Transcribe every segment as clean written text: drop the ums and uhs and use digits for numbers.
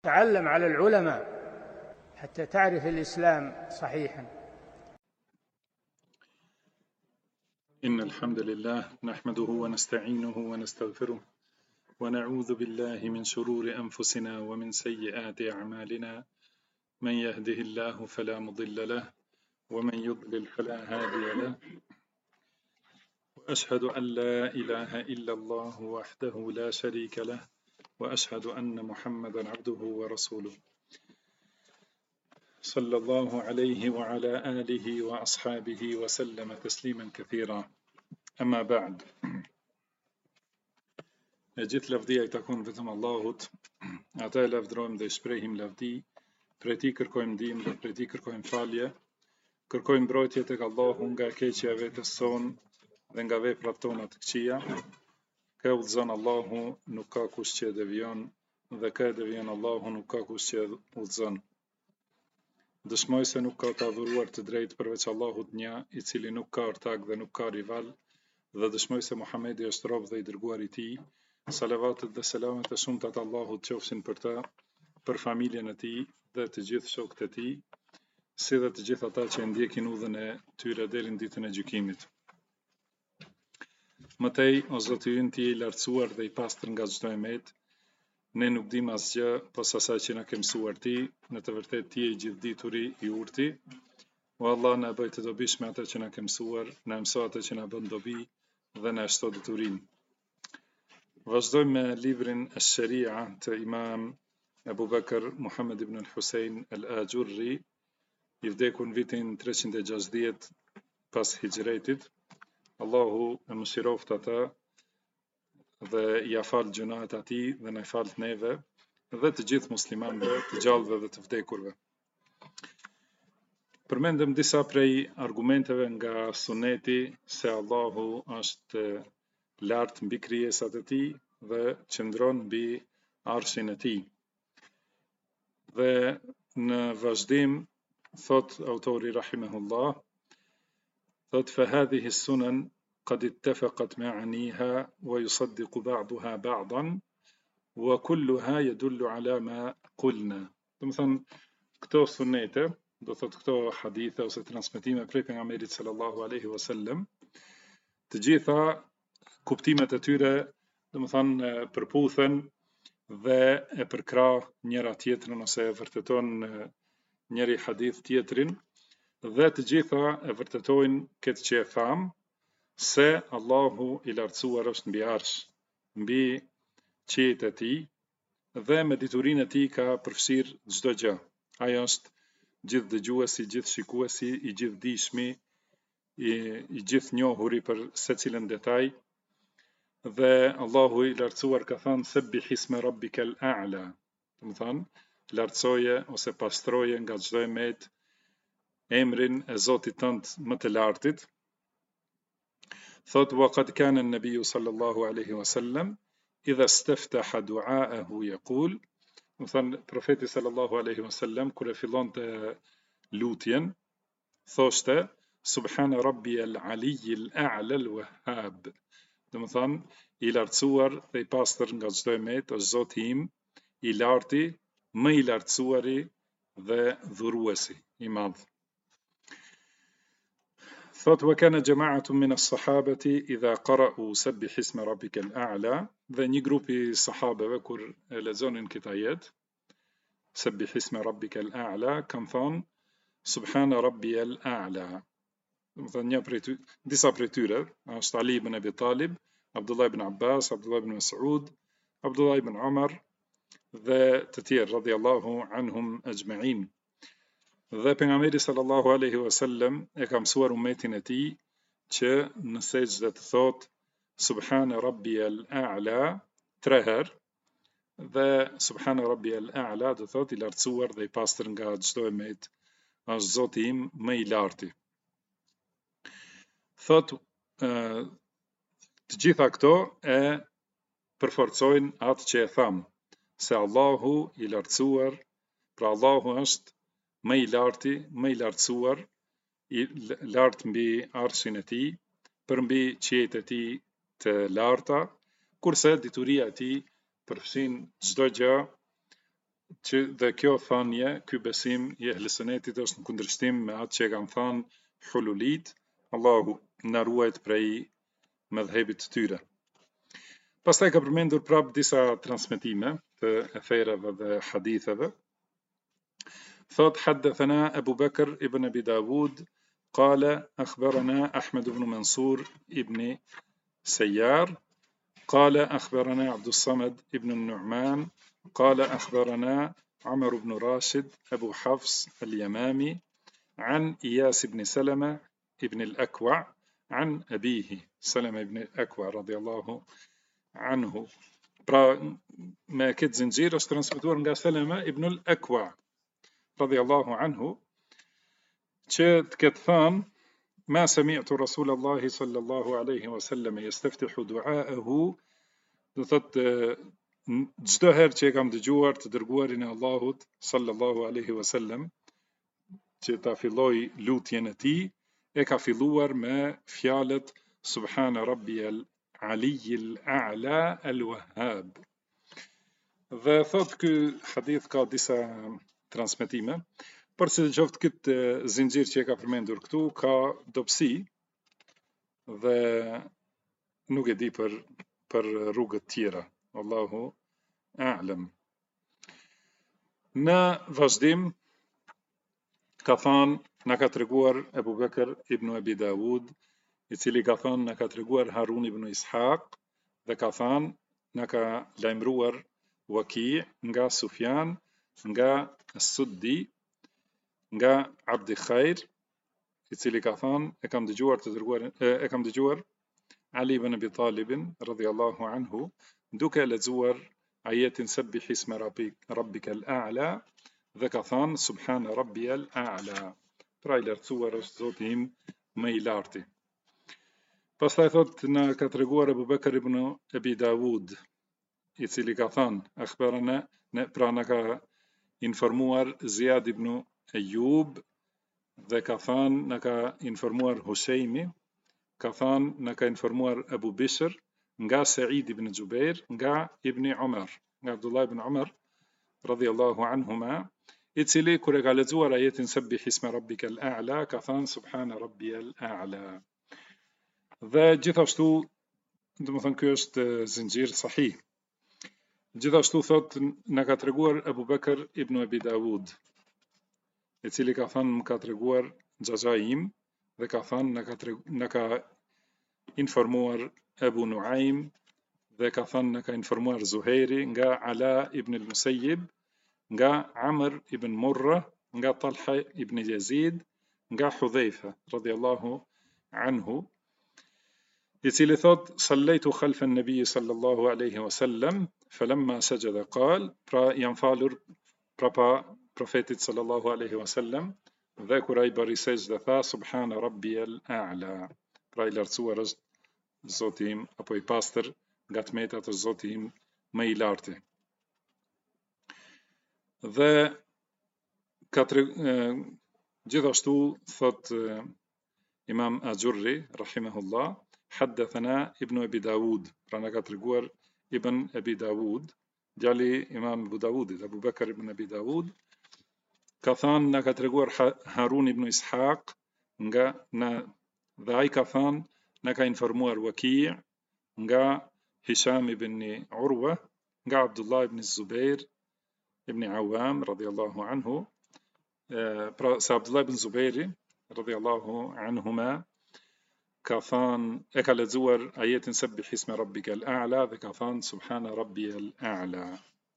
تعلم على العلماء حتى تعرف الإسلام صحيحا. إن الحمد لله نحمده ونستعينه ونستغفره ونعوذ بالله من شرور أنفسنا ومن سيئات أعمالنا، من يهده الله فلا مضل له ومن يضلل فلا هادي له، وأشهد أن لا إله إلا الله وحده لا شريك له، وأشهد أن محمدا عبده ورسوله صلى الله عليه وعلى آله وأصحابه وسلم تسليما كثيرا. أما بعد، gjithë lavdia I takon vetëm Allahut, ata e lavdrojmë dhe shprehim lavdi, prej tij kërkojmë ndihmë dhe prej tij kërkojmë falje, kërkojmë mbrojtje tek Allahu nga keqja e vetes sonë dhe nga veprat tona të këqija. Kë udhëzon Allahu, nuk ka kush që devijon, dhe kë devijon Allahu, nuk ka kush që udhëzon. Dëshmoj se nuk ka të adhuruar të drejtë përveç Allahut një, I cili nuk ka ortak dhe nuk ka rival, dhe dëshmoj se Muhamedi është rob dhe I dërguar I tij. Salavatet dhe selamet e shumta të Allahut qofshin për ta, për familjen e tij dhe të gjithë shokët e tij, si dhe të gjithë ata që ndjekin udhën e tyre deri në ditën e gjykimit. Mëtej, o Zoti ynë, Ti je I lartësuar dhe I pastër nga çdo emet. Ne nuk dim asgjë posa asaj që na ke mësuar Ti, në të vërtetë Ti je I gjithdituri, I urti. O Allah, na bëj të dobishme atë që na ke mësuar, na mëso atë që na bën dobi dhe na shto deturinë. Vazhdojmë me librin Ash-Sharia të Imam Abu Bakr Muhammad ibn al-Husayn al-Ajurri, I vdekur në vitin 360 pas Hijretit. Allahu e mëshiroft ata dhe ja fal gjunahet atij dhe na fal neve dhe të gjithë muslimanëve, të gjallëve dhe të vdekurve. Përmendëm disa prej argumenteve nga suneti se Allahu është lart mbi krijesat e tij dhe qëndron mbi arshin e tij. Dhe në vazhdim thot autori rahimahullah, thot فهذه السنن قد اتفقت معانيها ويصدق بعضها بعضا وكلها يدل على ما قلنا. Do të thënë, këto sunete, do thot këto hadithe ose transmetime prej pejgamberit sallallahu alaihi wasallam, të gjitha kuptimet e tyre, do të thënë, përputhen dhe e përkrah njëra tjetrën ose e vërteton njëri hadith tjetrin, dhe të gjitha e vërtetojnë këtë që e tham, se Allahu I lartësuar është mbi arsh, mbi qiejt e tij, dhe me diturinë e tij ka përfshirë çdo gjë. Ai është gjithë dëgjuesi, gjithë shikuesi, I gjithë dishmi, I gjithë njohuri për secilën detaj. Dhe Allahu I lartësuar ka thënë sebbih isme rabbikal a'la. Do të thënë, lartësoje ose pastroje nga çdo emet emrin e Zotit tënd më të lartit. Thot waqad kana an-nabiy sallallahu alaihi wasallam idha istaftaha du'aahu yaqul. Do të thënë, profeti sallallahu alaihi wasallam kur e fillonte lutjen, thoshte subhana rabbiyal aliyyil a'la al-wahhab. Do të thënë, I lartësuar dhe I pastër nga çdo emet është Zoti im, I larti, më I lartësuari dhe dhuruesi I madh. Thot wa kana jama'atun min as-sahabati idha qara'u sabbih isma rabbikal a'la, dhe një grup I sahabeve kur e lexonin këtë ajet sabbih isma rabbikal a'la, kanë thonë subhana rabbiyal a'la. Do të thënë, disa prej tyre është Ali ibn Abi Talib, Abdullah ibn Abbas, Abdullah ibn Mas'ud, Abdullah ibn Umar dhe të tjerë radhiyallahu anhum ajma'in. Dhe pejgamberi sallallahu alaihi wasallam e ka mësuar umetin e tij që në sejdë të thot subhana rabbiyal a'la 3 herë, dhe subhana rabbiyal a'la do thot I lartësuar dhe I pastër nga çdo emet është Zoti im më I larti. Thot të gjitha këto e përforcojnë atë që e tham, se Allahu I lartësuar, pra Allahu është më I larti, më I lartësuar, I lartë mbi arshin e tij, për mbi qiejt e tij të larta, kurse dituria e tij përfshin çdo gjë dhe kjo thënie, ky besim i Ehlis Sunetit është në kundërshtim me atë që e kanë thënë hululit, Allahu na ruajt prej mëdhëbit të tyre. Pastaj ka përmendur prap disa transmetime të efereve dhe haditheve. Thot haddathana Abu Bakr ibn Abi Dawud qala akhbarana Ahmed ibn Mansur ibn Sayyar قال أخبرنا عبد الصمد ابن النعمان قال أخبرنا عمر بن راشد أبو حفص اليمامي عن إياس بن سلمة ابن الأكوع عن أبيه سلمة بن الأكوع رضي الله عنه. Pra me këtë zinxhir është transmetuar nga Selema ibn al-Akwa radhiyallahu anhu që të ketë thënë ما سمعت رسول الله صلى الله عليه وسلم يستفتح دعاءه. Do thotë çdo herë që e kam dëgjuar të dërguarin e Allahut sallallahu alaihi wasallam që ta filloj lutjen e tij, e ka filluar me fjalët Subhana rabbiyal aliyyil a'la al-wahhab. Dhe thot ky hadith ka disa transmetime, por se qoftë këtë zinxhir që e ka përmendur këtu ka dobësi dhe nuk e di për rrugët tjera. Allahu a'lam. Në vazhdim ka thënë, na ka treguar Abu Bakr ibn Abi Dawud, i cili ka thënë na ka treguar Harun ibn Ishaq dhe ka thënë na ka lajmëruar Waki nga Sufjan nga As-Suddi nga Abdi Khair, i cili ka thënë e kam dëgjuar Ali ibn Abi Talibin radhiyallahu anhu duke lexuar ajetin Sabbih isma rabbikal a'la dhe ka thënë Subhana rabbiyal a'la. Pra i lartësuar është Zoti im më i larti. Pastaj thot na ka treguar Abu Bakr ibn Abi Dawud, i cili ka thënë akhbarana, pra na ka informuar Ziyad ibn Ayyub dhe ka thënë na ka informuar Hushaimi, ka thënë na ka informuar Abu Bishr nga Sa'id ibn Jubair nga Ibn Umar, nga Abdullah ibn Umar radhiyallahu anhuma, i cili kur e ka lexuar ajetin Sabbih isma rabbikal a'la ka thënë Subhana rabbiyal a'la. Dhe gjithashtu, domethënë ky është zinxhir sahih. Gjithashtu thot na ka treguar Abu Bakr ibn Abi Dawud, i cili ka thënë më ka treguar xhaxhaim dhe ka thënë na ka informuar Abu Nuaim dhe ka thënë na ka informuar Zuhairi nga Ala ibn al-Musayyib nga Amr ibn Murra nga Talha ibn Yazid nga Hudhaifa radhiyallahu anhu, i cili thot sallaitu khalfa an-nabi sallallahu alaihi wasallam falamma sajada qal, pra jam falur prapa profetit sallallahu alaihi wasallam dhe kur ai bëri sejdë tha Subhana rabbiyal a'la. Pra i lartësuar është Zoti im apo i pastër nga tmetat është Zoti im më i larti. Dhe gjithashtu thot Imam Ajurri rahimahullah haddathana Ibn Abi Dawud, pra na ka treguar Ibn Abi Dawud, djali Imam Abu Dawudit, Abu Bakr ibn Abi Dawud, ka thënë na ka treguar Harun ibn Ishaq nga dhe ai ka thënë na ka informuar Waki' nga Hisham ibn Urwa nga Abdullah ibn Zubair ibn Awam radhiyallahu anhu, pra sa Abdullah ibn Zubairi radhiyallahu anhuma ka thënë e ka lexuar ajetin Sabbih isma rabbikal a'la dhe ka thënë Subhana rabbiyal a'la.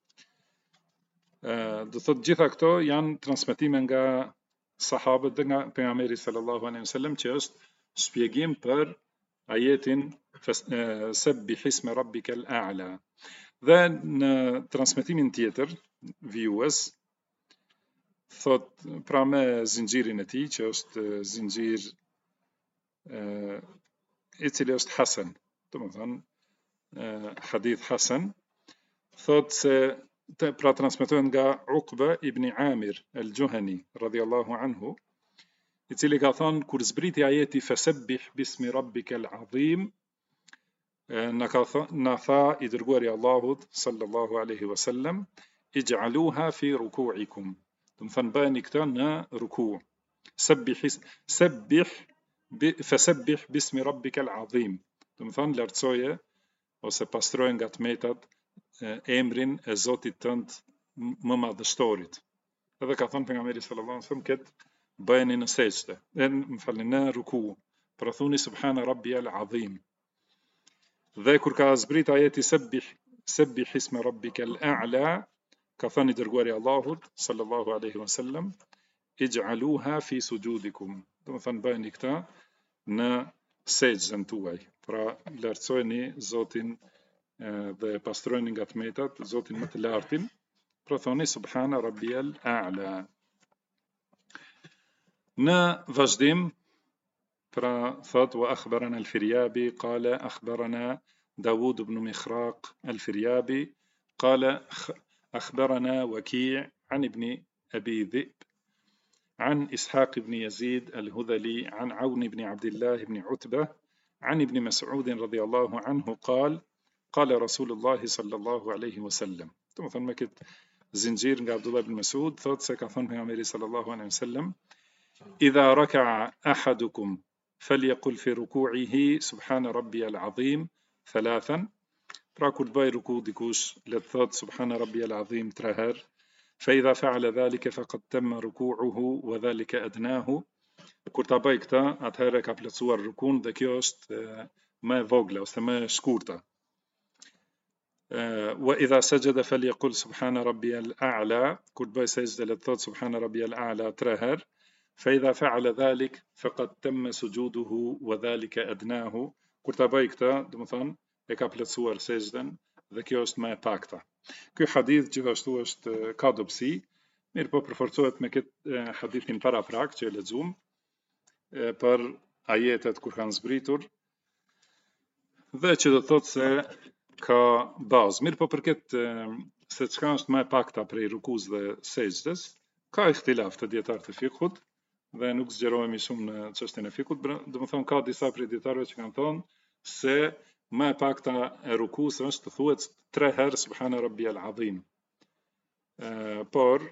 Do thot gjitha këto janë transmetime nga sahabët dhe nga pejgamberi sallallahu alaihi wasallam që është shpjegim për ajetin Sabbih isma rabbikal a'la. Dhe në transmetimin tjetër vijues thot pra me zinxhirin e tij që është zinxhir i cili është hasan, domethënë hadith hasan, thot se pra transmetohet nga Uqba ibn Amir al-Juhani radhiyallahu anhu, i cili ka thënë kur zbriti ajeti fasabbih bismi rabbikal azim, na tha i dërguari Allahut sallallahu alaihi wasallam اجعلوها في ركوعكم. Të më thënë bëni këtë në ruku. Fasabbih bismi rabbikal azim. Të më thënë lartësoje ose pastroje nga tmetat emrin e Zotit tënd më madhështorit. Edhe ka thënë pejgamberi sallallahu alaihi wasallam këtë bëjeni në sejdë, më falni, në ruku. Pra thuni subhana rabbiyal azim. Dhe kur ka zbrit ajeti sabbih isma rabbikal a'la, ka thënë i dërguari Allahut sallallahu alaihi wasallam ij'aluha fi sujudikum. Do të thënë bëjeni këtë në sejdën tuaj. Pra lartësojeni Zotin dhe pastrojeni nga tmetat Zotin më të lartin. Pra thoni subhana rabbiyal a'la. Në vazhdim pra thot wa akhbarana al-Firyabi qala akhbarana Dawud ibn Mikhraq al-Firyabi qala akhbarana Waki' an ibn Abi Dhi'b عن إسحاق بن يزيد الهذلي عن عون بن عبد الله بن عتبة عن ابن مسعود رضي الله عنه قال قال رسول الله صلى الله عليه وسلم. ثم ثم كت زنجير عبد الله بن مسعود ثوت سكثن في صلى الله عليه وسلم إذا ركع أحدكم فليقل في ركوعه سبحان ربي العظيم ثلاثا. راكل باي ركوع ديكوش للثوت سبحان ربي العظيم ترهر. فإذا فعل ذلك فقد تم ركوعه وذلك أدناه. Kur ta bëj këtë, atëherë ka plotësuar rukun dhe kjo është më e vogla ose më e shkurtë. وإذا سجد فليقل سبحان ربي الأعلى. Kur të bëj sejdë le të thotë سبحان ربي الأعلى 3 herë. فإذا فعل ذلك فقد تم سجوده وذلك أدناه. Kur ta bëj këtë, do të thonë e ka plotësuar sejdën dhe kjo është më e pakta. Ky hadith gjithashtu është ka dobësi, mirë po përforcohet me këtë hadithin paraprak që e lexuam për ajetet kur kanë zbritur dhe që do të thotë se ka bazë. Mirë po për këtë se çka është më e pakta prej rukuz dhe sejdës, ka ihtilaf të dietarëve të fikut dhe nuk zgjerohemi shumë në çështjen e fikut. Do të thonë ka disa prej dietarëve që kanë thonë se më e pakta e rukus është të thuhet 3 herë subhana rabbiyal azim. Por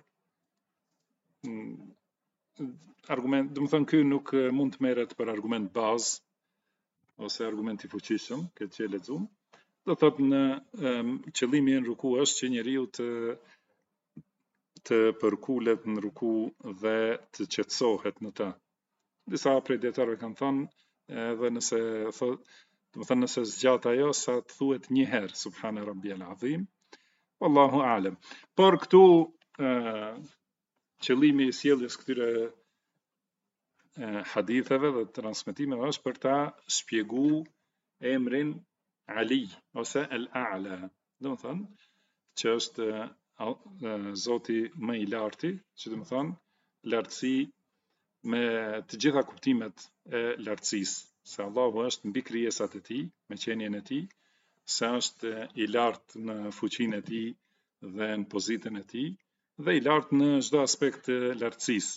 argument, do të thonë ky nuk mund të merret për argument bazë ose argument i fuqishëm, këtë që e lexuam. Do thotë në qëllimi i ruku është që njeriu të përkulet në ruku dhe të qetësohet në të. Disa prej dietarëve kanë thënë edhe nëse thotë, do të thënë nëse zgjat ajo sa të thuhet 1 herë subhana rabbiyal azim, wallahu a'lam. Por këtu qëllimi i sjelljes këtyre haditheve dhe transmetimeve është për ta shpjeguar emrin Ali ose al-A'la. Do të thonë që është Zoti më i larti, që do të thonë lartësi me të gjitha kuptimet e lartësisë. Se Allahu është mbi krijesat e tij, me qenien e tij, se është i lartë në fuqinë e tij dhe në pozitën e tij dhe i lartë në çdo aspekt të lartësisë.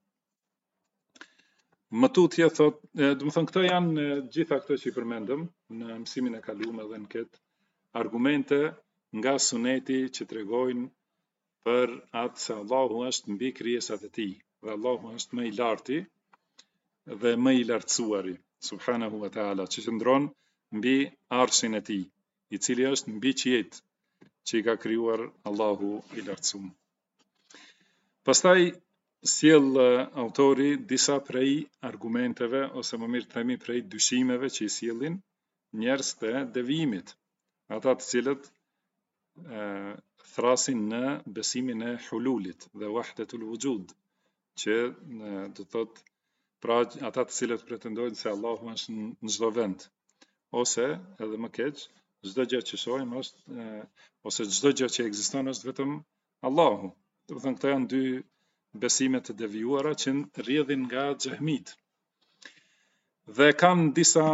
Më tutje thot, do të thonë këto janë gjitha këto që i përmendëm në mësimin e kaluar edhe në këtë argumente nga suneti që tregojnë për atë se Allahu është mbi krijesat e tij dhe Allahu është më i larti dhe më i lartësuari subhanahu wa ta'ala, që qëndron mbi arshin e tij, i cili është mbi qiejt që i ka krijuar Allahu i lartësuar. Pastaj sjell autori disa prej argumenteve ose më mirë të themi prej dyshimeve që i sjellin njerëz të devijimit, ata të cilët thrasin në besimin e hululit dhe wahdatul wujud, që do thotë pra ata të cilët pretendojnë se Allahu është në çdo vend, ose edhe më keq, çdo gjë që shohim është ose çdo gjë që ekziston është vetëm Allahu. Do të thonë këto janë dy besime të devijuara që rrjedhin nga xehmit. Dhe kanë disa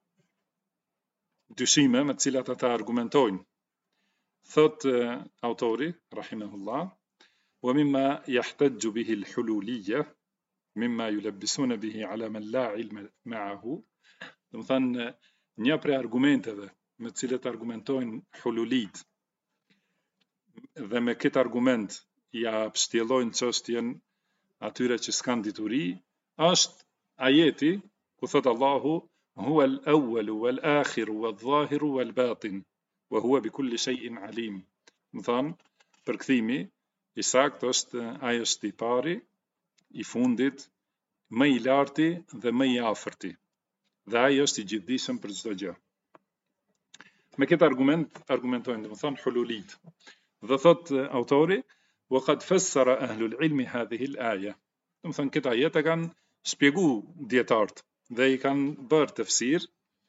dyshime me të cilat ata argumentojnë. Thot autori rahimahullah, wa mimma yahtajju bihi al-hululiyya mimma yulabbisuna bihi ala man la ilma ma'ahu. Do të thënë një prej argumenteve me të cilat argumentojnë hululit, dhe me këtë argument ja pështjellojnë çështjen atyre që s'kan dituri, është ajeti ku thot Allahu huwa al-awwalu wal-akhiru wal-zahiru wal-batin wa huwa bi kulli shay'in alim. Më thënë, përkthimi i saktë është ai është i pari, i fundit, më i larti dhe më i afërti. Dhe ai është i gjithdijshëm për çdo gjë. Me këtë argumentojnë, do të thonë hululit. Dhe thot autori وقد فسر أهل العلم هذه الآية. Do të thonë këtë ajet e kanë shpjegu dietarët dhe i kanë bërë tafsir.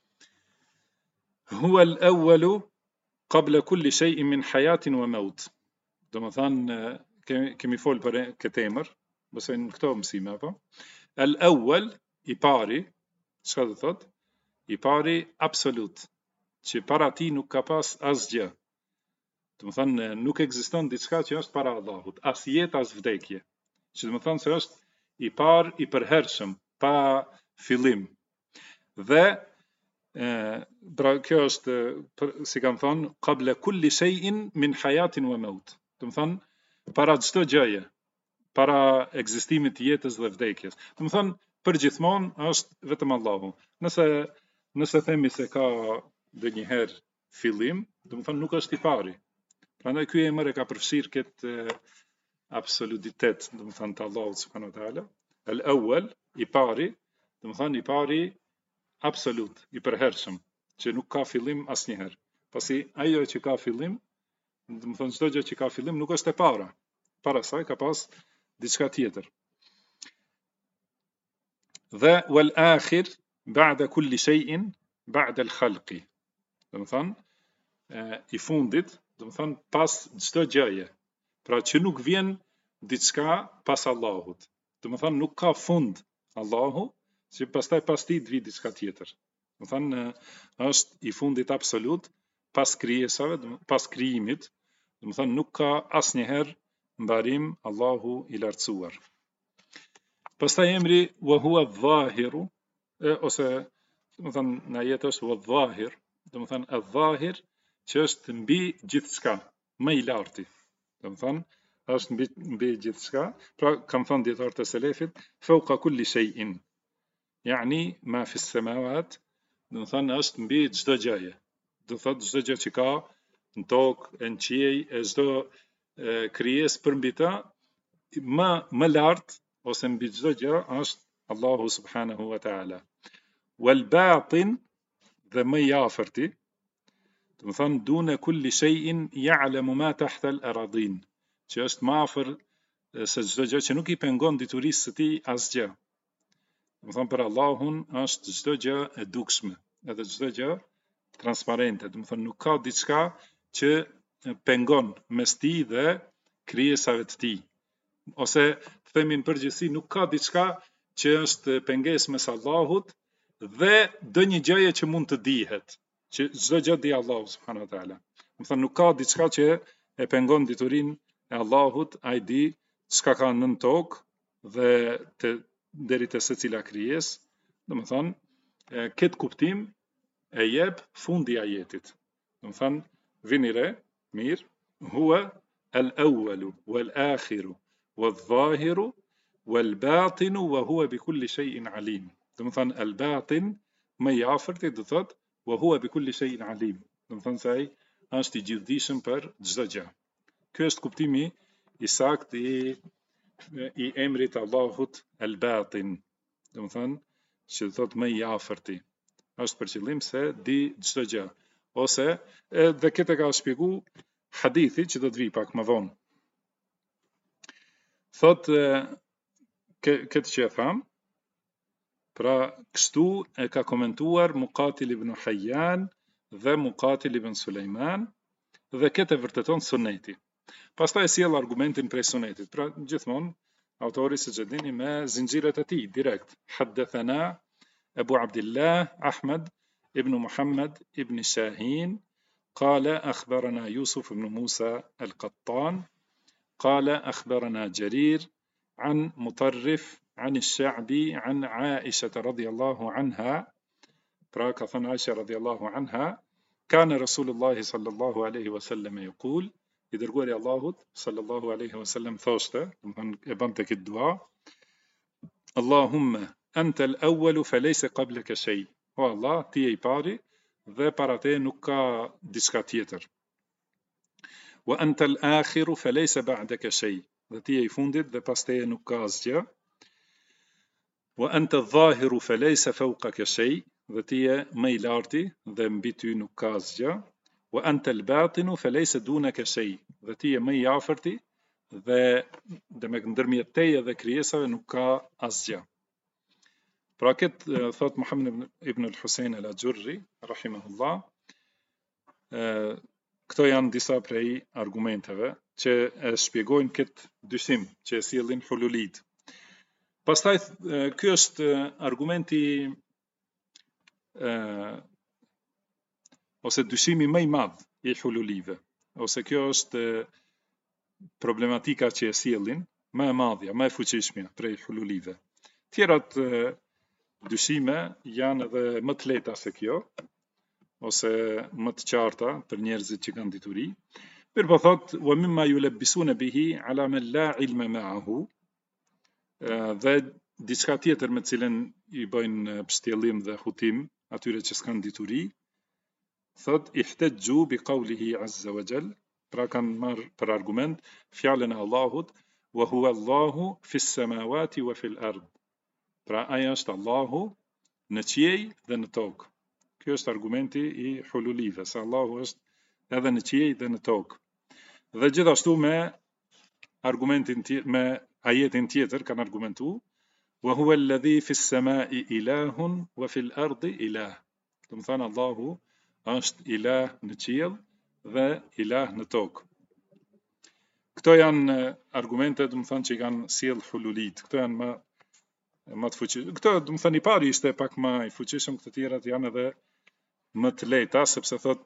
هو الأول قبل كل شيء من حياة وموت. Do të thonë kemi fol për këtë emër, besoj në këto mësime apo. Al-awwal i pari, çka do thot? I pari absolut, që para ti nuk ka pas asgjë. Do të thonë nuk ekziston diçka që është para Allahut, as jetë as vdekje. Që do të thonë se është i parë i përhershëm, pa fillim. Dhe pra kjo është si kam thonë qabla kulli shay'in min hayatin wa maut. Do të thonë para çdo gjëje, para ekzistimit të jetës dhe vdekjes. Do të thonë përgjithmonë është vetëm Allahu. Nëse themi se ka ndonjëherë fillim, do të thonë nuk është i pari. Prandaj ky emër e ka përfshirë këtë absolutitet, do të thonë të Allahut subhanahu wa taala. Al-awwal i pari, do të thonë i pari absolut, i përhershëm, që nuk ka fillim asnjëherë. Pasi ajo që ka fillim, do të thonë çdo gjë që ka fillim nuk është e para. Para saj ka pas diçka tjetër. Dhe wal akhir ba'da kulli shay'in ba'da al-khalqi. Do të thonë i fundit, do të thonë pas çdo gjëje. Pra që nuk vjen diçka pas Allahut. Do të thonë nuk ka fund Allahu, që pastaj pas tij të vi diçka tjetër. Do të thonë është i fundit absolut pas krijesave, pas krijimit. Do të thonë nuk ka asnjëherë mbarim Allahu i lartësuar. Pastaj emri wa huwa adh-dhahiru ose do të thonë në ajet është wa adh-dhahir, do të thonë adh-dhahir që është mbi gjithçka, më i larti. Do të thonë është mbi gjithçka, pra kam thënë dietarët e selefit, fawqa kulli shay'in. Yani ma fi as-samawat, do të thonë është mbi çdo gjëje. Do thotë çdo gjë që ka në tokë, në qiell, çdo krijesë përmbi të, më lart ose mbi çdo gjë është Allahu subhanahu wa taala. Wal batin dhe më i afërti, do të thonë dune kulli shay'in ya'lamu ma tahta al-aradin, që është më afër se çdo gjë që nuk i pengon diturisë së tij asgjë. Do të thonë për Allahun është çdo gjë e dukshme, edhe çdo gjë transparente. Do të thonë nuk ka diçka që pengon mes tij dhe krijesave të tij. Ose të themi në përgjithësi nuk ka diçka që është pengesë mes Allahut dhe ndonjë gjëje që mund të dihet, që çdo gjë di Allahu subhanahu wa taala. Do të thonë nuk ka diçka që e pengon diturinë e Allahut, ai di çka ka nën tokë dhe deri te secila krijesë. Do të thonë këtë kuptim e jep fundi i ajetit. Do të thonë vini re, mirë, huwa al-awwalu wal-akhiru wal-zahiru wal-batinu wa huwa bi kulli shay'in alim. Do të thonë al-batin më i afërti do thotë wa huwa bi kulli shay'in alim. Do të thonë se ai është i gjithdijshëm për çdo gjë. Ky është kuptimi i saktë i emrit Allahut al-batin. Do të thonë që do thotë më i afërti. Është për qëllim se di çdo gjë. Ose dhe këtë ka shpjegu hadithi që do të vi pak më vonë. Thot këtë që e tham, pra kështu e ka komentuar Muqatil ibn Hayyan dhe Muqatil ibn Sulejman dhe këtë e vërteton Suneti. Pastaj e sjell argumentin prej Sunetit. Pra gjithmonë autori siç e dini me zinxhiret e tij direkt. Haddathana Abu Abdullah Ahmad ibn Muhammad ibn Shahin قال أخبرنا يوسف بن موسى القطان قال أخبرنا جرير عن مطرف عن الشعبي عن عائشة رضي الله عنها عائشة رضي الله عنها كان رسول الله صلى الله عليه وسلم يقول I dërguari i Allahut sallallahu alaihi wasallam thoshte, do të thonë e bante këtë dua, Allahumma anta al-awwal falaysa qablaka shay. O Allah, ti je i pari dhe para te nuk ka diçka tjetër. Wa anta al-akhiru falaysa ba'daka shay. Dhe ti je i fundit dhe pas teje nuk ka asgjë. Wa anta adh-dhahiru falaysa fawqaka shay. Dhe ti je më i larti dhe mbi ty nuk ka asgjë. Wa anta al-batinu falaysa dunaka shay. Dhe ti je më i afërti dhe me ndërmjet teje dhe krijesave nuk ka asgjë. Pra këtë thot Muhammed ibn al-Husayn al-Ajurri, rahimahullah, këto janë disa prej argumenteve që e shpjegojnë këtë dyshim që e sjellin hululit. Pastaj ky është argumenti ose dyshimi më i madh i hululive, ose kjo është problematika që e sjellin më e madhja, më e fuqishmja prej hululive. Tjerat dyshime janë edhe më të lehta se kjo, ose më të qarta për njerëzit që kanë dituri. Mirë po thot, wa mimma yulabbisuna bihi ala man la ilma ma'ahu, dhe diçka tjetër me cilën i bëjnë pështjellim dhe hutim atyre që s'kan dituri, thot ihtajju bi qawlihi azza wa jall, pra kanë marrë për argument fjalën e Allahut, wa huwa Allahu fis samawati wa fil ard. Pra aja është Allahu në qiej dhe në tokë. Kjo është argumenti i hululive, se Allahu është edhe në qiej dhe në tokë. Dhe gjithashtu me argumentin me ajetin tjetër kanë argumentu, wa huwa alladhi fis samai ilahun wa fil ardi ilah. Do të thonë Allahu është ilah në qiell dhe ilah në tokë. Këto janë argumente, do të thonë që kanë sjell hululit. Këto janë më të fuqishëm. Këto, do të thënë, i pari ishte pak më i fuqishëm, këto tjerat janë edhe më të lehta, sepse thot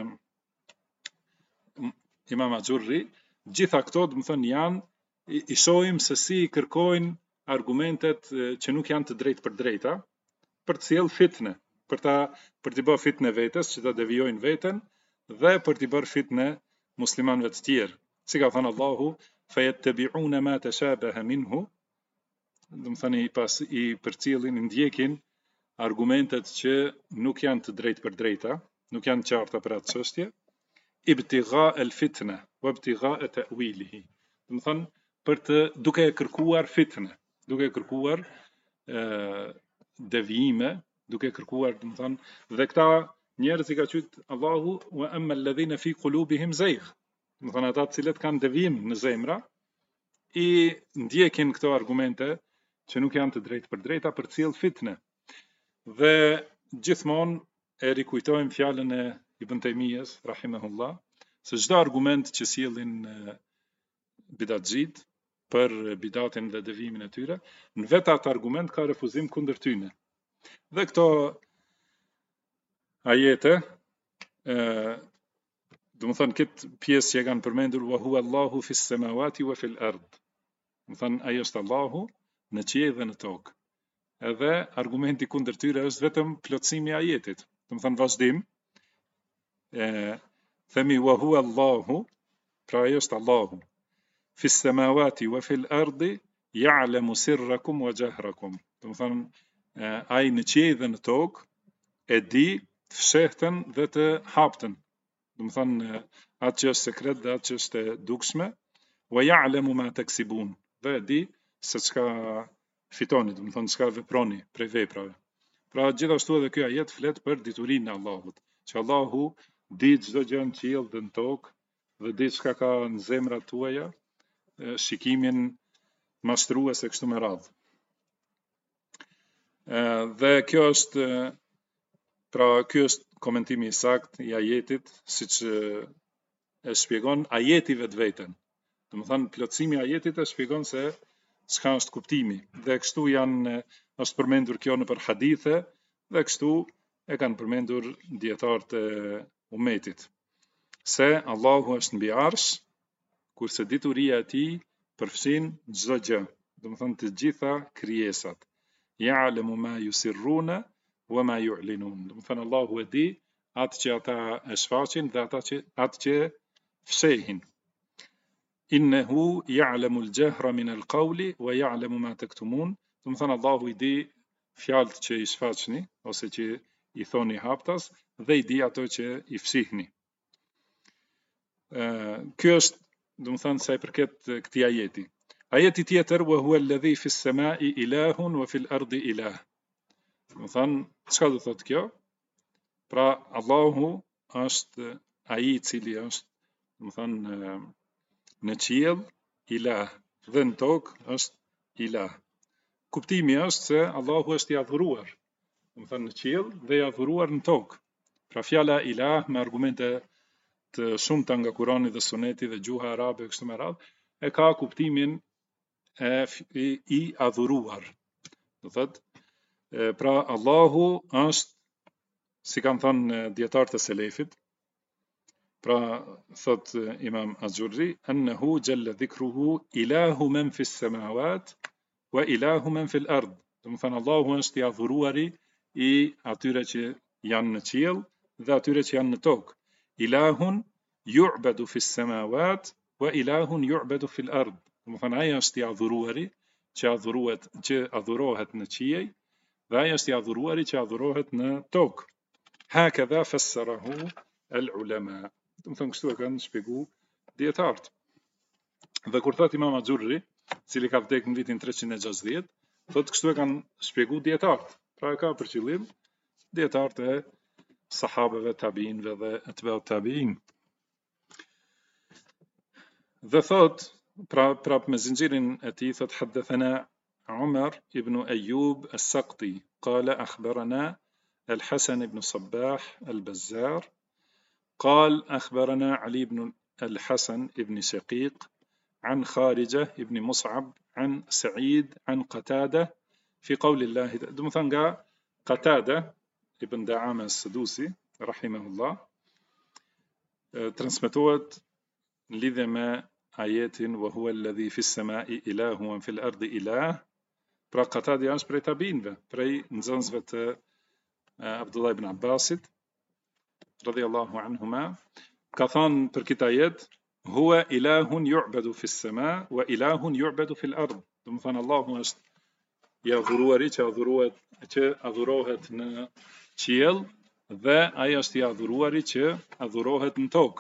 Imam Ajurri, gjitha këto, do të thënë, janë i shohim se si i kërkojnë argumentet që nuk janë të drejtë për drejta, për të sjellë fitne, për t'i bërë fitne vetes, që ta devijojnë veten dhe për t'i bërë fitne muslimanëve të tjerë. Si ka thënë Allahu, fayattabi'una ma tashabaha minhu, do të thënë i përcjellin, i ndjekin argumentet që nuk janë të drejtë për drejta, nuk janë qarta për atë çështje, ibtigha al-fitna wa ibtigha ta'wilihi. Do të thënë për të duke kërkuar fitne, duke kërkuar devijime, duke kërkuar, do të thënë, dhe këta njerëz i ka thënë Allahu wa amma alladhina fi qulubihim zayg. Do të thënë ata të cilët kanë devijim në zemra, i ndjekin këto argumente që nuk janë të drejtë për drejta për të sjellë fitne. Dhe gjithmonë e rikujtojmë fjalën e Ibn Taymiyes rahimahullah, se çdo argument që sjellin bidatxhit për bidatin dhe devimin e tyre, në vetë atë argument ka refuzim kundër tyne. Dhe këto ajete, do të thënë këtë pjesë që e kanë përmendur wa huwa Allahu fis samawati wa fil ard. Do të thënë ai është Allahu në qiell dhe në tokë. Edhe argumenti kundër tyre është vetëm plotësimi i ajetit. Do të thënë vazhdim, themi wa huwa Allahu, pra ai është Allahu, fis samawati wa fil ardi ya'lamu sirrakum wa jahrakum. Do të thënë ai në qiell dhe në tokë e di të fshehtën dhe të haptën. Do të thënë atë që është sekret dhe atë që është e dukshme, wa ya'lamu ma taksibun. Dhe e di se çka fitoni, do të thënë çka veproni prej veprave. Pra gjithashtu edhe ky ajet flet për diturinë e Allahut, që Allahu di çdo gjë në qiell dhe në tokë dhe di çka ka në zemrat tuaja, shikimin mashtrues e kështu me radhë. Dhe kjo është, pra ky është komentimi i saktë i ajetit, siç e shpjegon ajeti vetveten. Do të thënë plotësimi i ajetit e shpjegon se çka është kuptimi. Dhe kështu është përmendur kjo nëpër hadithe, dhe kështu e kanë përmendur dietarët e umetit, se Allahu është mbi arsh, kurse dituria e tij përfshin çdo gjë, do të thënë të gjitha krijesat. Ya'lamu ma yusirruna wa ma yu'linun. Do të thënë Allahu e di atë që ata e shfaqin dhe atë që fshehin. innehu ya'lamu al-jahra min al-qawli wa ya'lamu ma taktumun. Do të thënë Allahu i di fjalët që i shfaqni ose që i thoni haptas dhe i di ato që i fshihni. Ky është, do të thënë, sa i përket këtij ajeti. Ajeti tjetër, wa huwa alladhi fi s-samai ilahun wa fi l-ardi ilah. Do të thënë, çka do thotë kjo? Pra Allahu është ai i cili është, do të thënë, në qiell ilah dhe në tokë është ilah. Kuptimi është se Allahu është i adhuruar, do të thënë në qiell dhe i adhuruar në tokë. Pra fjala ilah me argumente të shumta nga Kurani dhe Suneti dhe gjuha arabe kështu me radhë e ka kuptimin i adhuruar. Do thotë, pra Allahu është, si kanë thënë dietarët e selefit, pra thot Imam Az-Xhurri, annahu jalla dhikruhu ilahu man fi s-samawat wa ilahu man fi l-ard. Do të thënë Allahu është i adhuruari i atyre që janë në qiell dhe atyre që janë në tokë. Ilahun yu'badu fi s-samawat wa ilahun yu'badu fi l-ard. Do të thënë ai është i adhuruari që adhurohet në qiell dhe ai është i adhuruari që adhurohet në tokë. Hakadha fassarahu al-ulama. Do të thënë kështu e kanë shpjeguar dietarët. Dhe kur thot Imam Az-Xhurri, cili ka vdekur në vitin 360, thot kështu e kanë shpjeguar dietarët. Pra e ka për qëllim dietarët e sahabeve, tabiinëve dhe atba'ut tabiin. Dhe thot, pra me zinxhirin e tij thot haddathana Umar ibn Ayyub as-Saqti, qala akhbarana الحسن بن صباح البزار قال أخبرنا علي بن الحسن بن شقيق عن خارجة بن مصعب عن سعيد عن قتادة في قول الله. مثلا قتادة ابن دعامة السدوسي رحمه الله transmetohet lidhe me ajetin wa huwa alladhi fi s-samai ilahu wa fi l-ardi ilah. Pra Qatadi është prej tabinëve, prej nxënësve të Abdullah ibn Abbasit radhiyallahu anhuma, ka thënë për këtë ajet, huwa ilahun yu'badu fi s-sama wa ilahun yu'badu fi l-ard. Do të thënë Allahu është i adhuruari që adhurohet në qiell dhe ai është i adhuruari që adhurohet në tokë.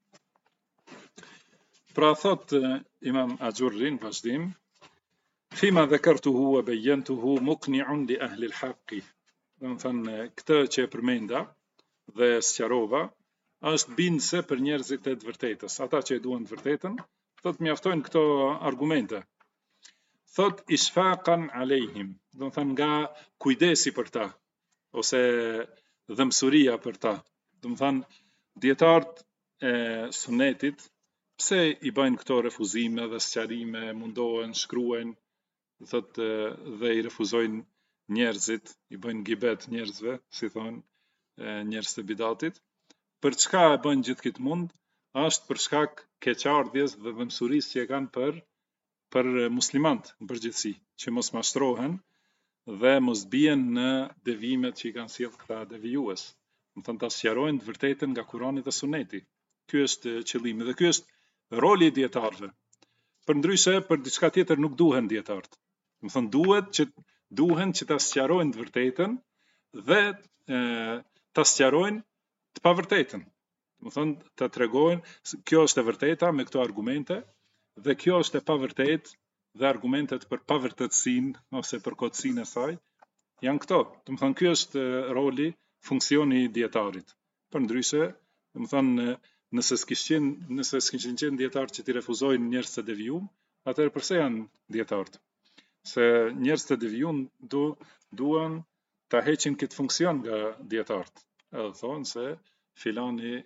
Pra thot Imam Az-Xhurri në vazhdim, fima dhakartuhu wa bayyantuhu muqni'un li ahli al-haqqi. Do të thënë këtë që e përmenda dhe sqarova është bindse për njerëzit e të vërtetës, ata që e duan të vërtetën, thot mjaftojnë këto argumente. Thot ishfaqan alejhim, do të thënë nga kujdesi për ta ose dhëmsuria për ta. Do të thënë dietarët e sunetit pse i bëjnë këto refuzime dhe sqarime, mundohen, shkruajnë, thot dhe i refuzojnë njerëzit, i bëjnë gibet njerëzve, si thonë njerëz të bidatit. Për çka e bëjnë gjithë këtë mund? Është për shkak keqardhjes dhe dhëmsurisë që e kanë për muslimanët në përgjithësi, që mos mashtrohen dhe mos bien në devimet që i kanë sjellë këta devijues. Do të thënë ta sqarojnë të vërtetën nga Kurani dhe Suneti. Ky është qëllimi dhe ky është roli i dietarëve. Përndryshe për diçka tjetër nuk duhen dietarët. Do të thënë duhen që ta sqarojnë të vërtetën dhe ta sqarojnë të pavërtetën. Do të thënë ta tregojnë kjo është e vërteta me këto argumente dhe kjo është e pavërtetë dhe argumentet për pavërtetësinë ose për kotësinë e saj janë këto. Do të thënë ky është roli, funksioni i dietarit. Përndryshe, do të thënë nëse s'kishin qenë dietarë që t'i refuzojnë njerëz të devijum, atëherë pse janë dietarët? Se njerëz të devijum duan ta heqin këtë funksion nga dietarët. Edhe thonë se filani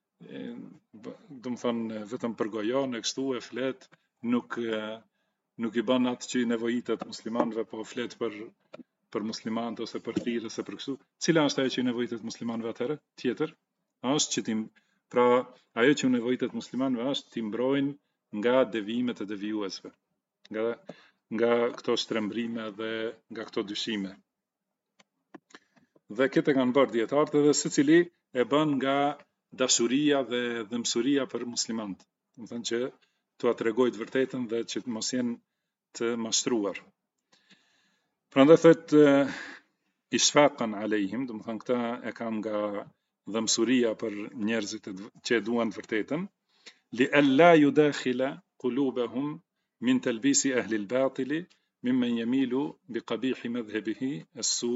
do të thënë vetëm për gojon e kështu e flet, nuk i bën atë që i nevojitet muslimanëve, po flet për muslimanët ose për thirrje ose për kështu. Cila është ajo që i nevojitet muslimanëve atëherë? Tjetër, është që pra ajo që i nevojitet muslimanëve është t'i mbrojnë nga devijimet e devijuesve, nga këto shtrembrime dhe nga këto dyshime. Dhe këtë kanë bërë dietarët dhe secili e bën nga dashuria dhe dhëmsuria për muslimanët. Do të thënë që t'ua tregojë të vërtetën dhe që të mos jenë të mashtruar. Prandaj thot ishfaqan alejhim, do të thonë këta e kam nga dhëmsuria për njerëzit që duan të vërtetën, li alla yudakhila qulubahum min talbisi ahli al-batili mimmen yamilu bi qabihi madhhabihi as-su,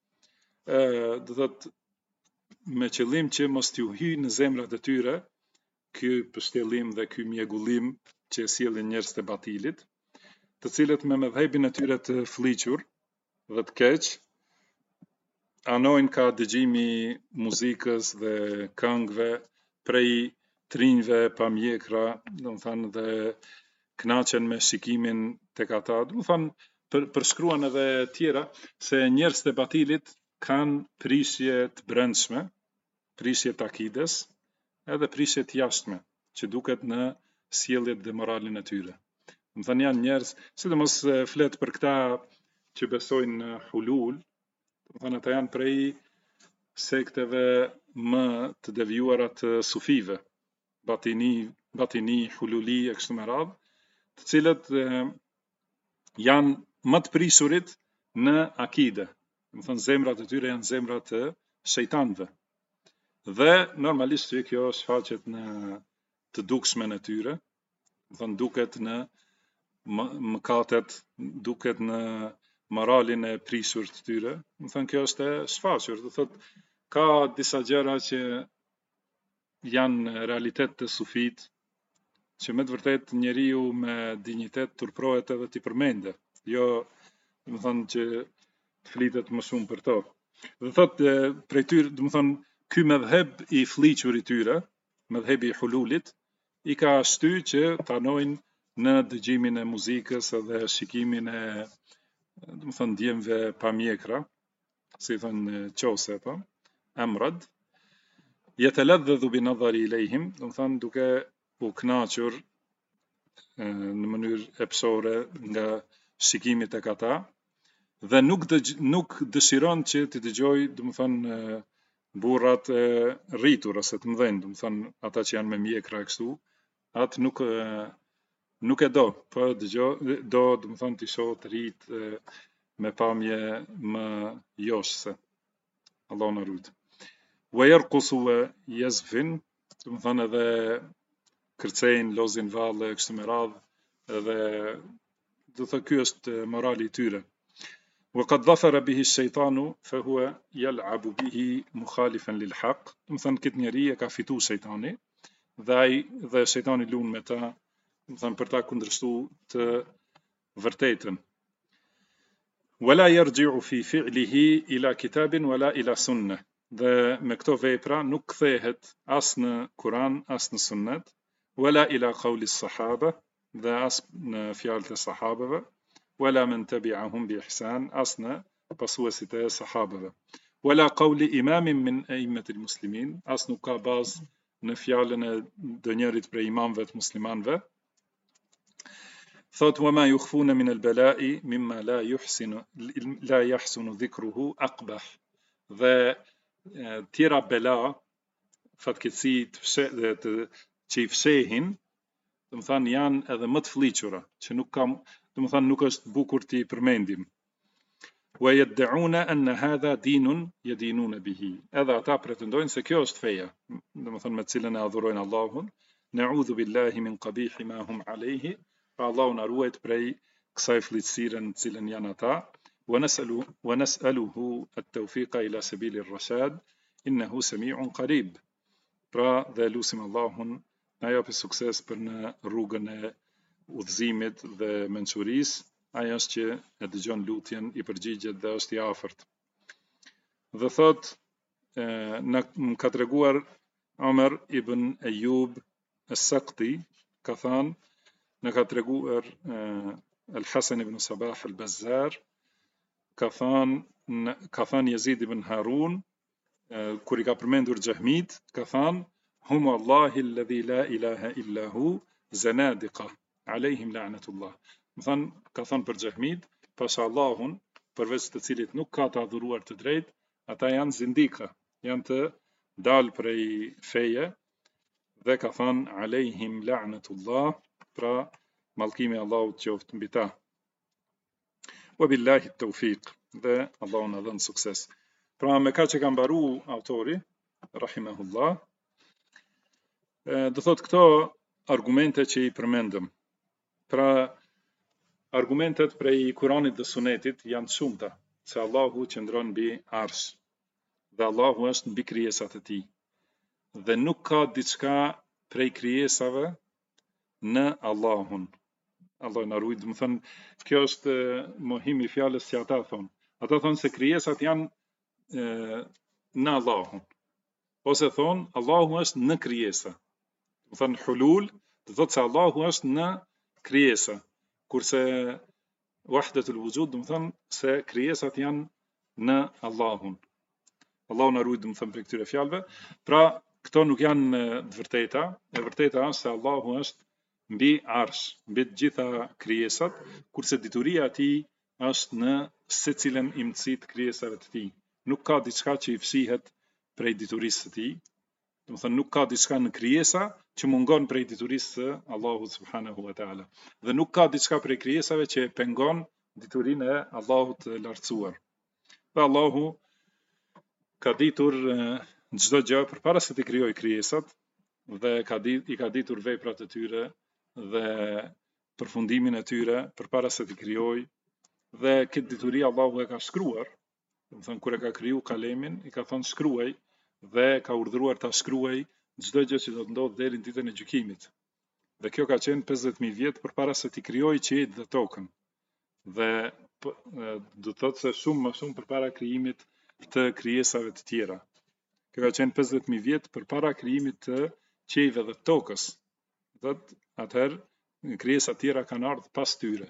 do thot me qëllim që mos t'ju hyjë në zemrat e tyre ky pështjellim dhe ky mjegullim që sjellin njerëz të batilit, të cilët me mëdhëbin e tyre të fliqur dhe të keq anojnë ka dëgjimi muzikës dhe këngëve prej trinjve pa mjekra, do të thënë, dhe kënaqen me shikimin tek ata. Do të thënë përshkruan edhe tjera se njerëz të batilit kanë prishje të brendshme, prishje të akides, edhe prishje të jashtme, që duket në sjelljet dhe moralin e tyre. Do të thënë janë njerëz, sidomos flet për këta që besojnë në hulul, do të thënë ata janë prej sekteve më të devijuara të sufive, batini, hululi e kështu me radhë, të cilët janë më të prisurit në akide. Do të thënë zemrat e tyre janë zemra të shejtanëve. Dhe normalisht që kjo shfaqet në të dukshmen e tyre, do të thënë duket në mëkatet, duket në moralin e prishur të tyre. Do të thënë kjo është e shfaqur, do thotë ka disa gjëra që janë realitet të sufit, që me të vërtet njeriu me dinjitet turprohet edhe t'i përmende, jo do të thënë që të flitet më shumë për to. Do thotë prej tyre, do të thënë ky mëdhëb i fliqur i tyre, mëdhëbi i hululit, i ka shtyr që të anojnë në dëgjimin e muzikës edhe shikimin e, do të thënë, djemve pa mjekra, si thënë qose, po, amrad, yataladhdhu bi nadhari ilejhim, do të thënë duke u kënaqur në mënyrë epsore nga shikimi tek ata, dhe nuk dëshiron që të dëgjoj, do të thënë, burrat e rritur ose të mëdhenj, do të thënë ata që janë me mjekra e kështu, atë nuk e do, po do të thënë të shoh të rit me pamje më joshse. Allahu na rujt. Wa yarqusu wa yazfin, do të thënë edhe kërcejnë, lozin valle kështu me radhë, edhe do të thënë ky është morali i tyre. وقد ظفر به الشيطان فهو يلعب به مخالفا للحق, do të thënë këtë njeri e ka fitu shejtani dhe shejtani lun me ta, do të thënë për ta kundërshtuar të vërtetën. ولا يرجع في فعله إلى كتاب ولا إلى سنة, dhe me këto vepra nuk kthehet as në Kur'an as në Sunnet, ولا إلى قول الصحابة, dhe as në fjalët e sahabeve, ولا من تبعهم بإحسان, as në pasuesit e sahabeve, ولا قول إمام من أئمة المسلمين, as nuk ka bazë në fjalën e ndonjërit prej imamëve të muslimanëve. Thot وما يخفون من البلاء مما لا يحسن ذكره أقبح, dhe tjera bela, fatkeqësi që i fshehin, do të thënë janë edhe më të fliqura, që nuk kam, do të thënë nuk është bukur t'i përmendim. Wa yad'una anna hadha dinun yadinuna bihi, edhe ata pretendojnë se kjo është feja, do të thënë me cilën e adhurojnë Allahun. Na'udhu billahi min qabihi ma hum alayhi, pra Allahu na ruajt prej kësaj fliqësire në cilën janë ata. Wa nas'aluhu at-tawfiqa ila sabili ar-rashad innahu sami'un qarib, pra dhe lutim Allahun na japi sukses për në rrugën e udhëzimit dhe mençurisë, ai është që e dëgjon lutjen, i përgjigjet dhe është i afërt. Dhe thot, më ka treguar Omer ibn Ejub as-Sakti, ka thënë, në ka treguar Al-Hasan ibn Sabah al-Bazzar, ka thënë Yazid ibn Harun, kur i ka përmendur Xahmit, ka thënë, hum Allahi alladhi la ilaha illa hu zanadiqa alejhim la'natullah. Ka thënë për Xahmit, pasha Allahun, përveç të cilit nuk ka të adhuruar të drejt, ata janë zindika, janë të dalë prej feje, dhe ka thënë alejhim la'natullah, pra mallkimi i Allahut qoftë mbi ta. Wabillahi tawfiq, dhe Allahu na dhon sukses. Pra me kaq që ka mbaru autori rahimahullah, do thot këto argumente që i përmendëm. Pra argumentet prej Kuranit dhe Sunetit janë shumëta, se Allahu qëndron mbi arsh dhe Allahu është mbi krijesat e tij. Dhe nuk ka diçka prej krijesave në Allahun. Allah na ruaj, do të thënë, kjo është mohimi i fjalës që ata thonë. Ata thonë se krijesat janë në Allahun. Ose thonë Allahu është në krijesa. Do të thënë hulul, do thotë se Allahu është në krijesa. Kurse wahdatul wujud, do të thënë se krijesat janë në Allahun. Allahu na ruaj, do të thënë, për këtyre fjalëve. Pra këto nuk janë të vërteta. E vërteta është se Allahu është mbi arsh, mbi të gjitha krijesat, kurse dituria e tij është në secilën imësi të krijesave të tij. Nuk ka diçka që i fshihet prej diturisë së tij. Do të thënë nuk ka diçka në krijesa që mungon prej diturisë së Allahut subhanahu wa taala. Dhe nuk ka diçka prej krijesave që pengon diturinë e Allahut të lartësuar. Dhe Allahu ka ditur çdo gjë përpara se të krijojë krijesat dhe i ka ditur veprat e tyre dhe përfundimin e tyre përpara se të krijojë, dhe këtë dituri Allahu e ka shkruar. Do të thënë kur e ka kriju kalemin, i ka thënë shkruaj, dhe ka urdhëruar ta shkruaj çdo gjë që do të ndodhë deri në ditën e gjykimit. Dhe kjo ka qenë 50.000 vjet përpara se të krijojë qiellin dhe tokën. Dhe do të thotë se shumë më shumë përpara krijimit të krijesave të tjera. Kjo ka qenë 50.000 vjet përpara krijimit të qiellive dhe tokës. Do të atëherë krijesa të tjera kanë ardhur pas tyre.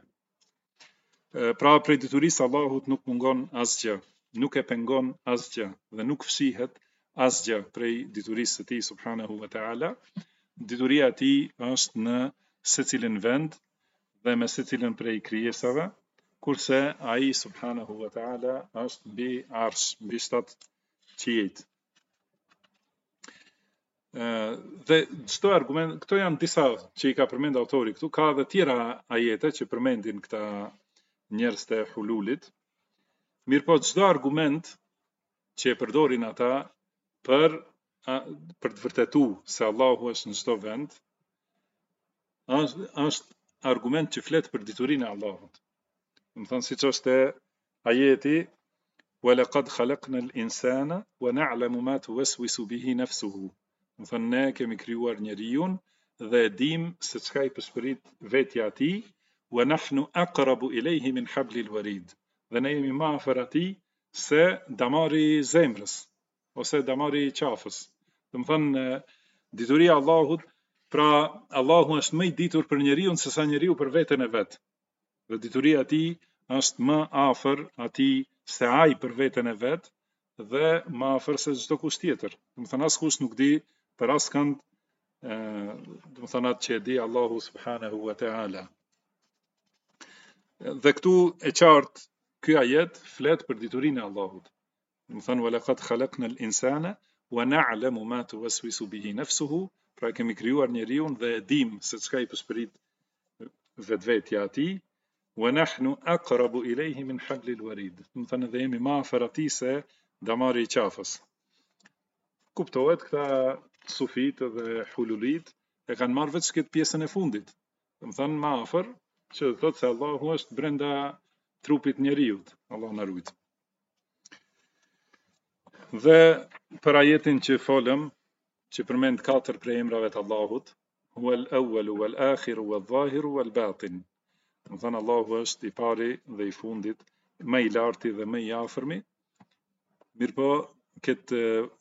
Pra prej diturisë Allahut nuk mungon asgjë, nuk e pengon asgjë dhe nuk fshihet asgjë prej diturisë së tij subhanahu wa taala. Dituria e tij është në secilin vend dhe me secilin prej krijesave, kurse ai subhanahu wa taala është mbi arsh, mbi 7 qiejt. Dhe çdo argument, këto janë disa që i ka përmend autori këtu, ka edhe tjera ajete që përmendin këta njerëz të hululit. Mirë po çdo argument që e përdorin ata për të vërtetuar se Allahu është në çdo vend, është argument që flet për diturinë e Allahut. Do të thonë siç është ajeti وَلَقَدْ خَلَقْنَا الْإِنسَانَ وَنَعْلَمُ مَا تُوَسْوِسُ بِهِ نَفْسُهُ. Do të thonë ne kemi krijuar njeriun dhe e dim se çka i përshpërit vetja e tij, وَنَحْنُ أَقْرَبُ إِلَيْهِ مِنْ حَبْلِ الْوَرِيدِ. Dhe ne jemi më afër atij se damari i zemrës ose damari i qafës. Do të thonë dituria e Allahut, pra Allahu është më i ditur për njeriun se sa njeriu për veten e vet. Dhe dituria e tij është më afër atij se ai për veten e vet dhe më afër se çdo kush tjetër. Do të thonë askush nuk di për askënd, do të thonë atë që e di Allahu subhanahu wa taala. Dhe këtu e qartë ky ajet flet për diturinë e Allahut. Do të thonë وَلَقَدْ خَلَقْنَا الْإِنسَانَ وَنَعْلَمُ مَا تُوَسْوِسُ بِهِ نَفْسُهُ. Pra kemi krijuar njeriun dhe e dim se çka i përshpërit vetvetja e tij. وَنَحْنُ أَقْرَبُ إِلَيْهِ مِنْ حَبْلِ الْوَرِيدِ. Do të thonë dhe jemi më afër atij se damari i qafës. Kuptohet, këta sufit dhe hululit e kanë marrë vetë këtë pjesën e fundit. Do të thonë më afër, që do thotë se Allahu është brenda trupit njeriut. Allah na ruaj. Dhe për ajetin që folëm, që përmend 4 prej emrave të Allahut, huwal awwalu wal akhiru wal zahiru wal batin. Do të thonë Allahu është i pari dhe i fundit, më i larti dhe më i afërmi. Mirëpo këtë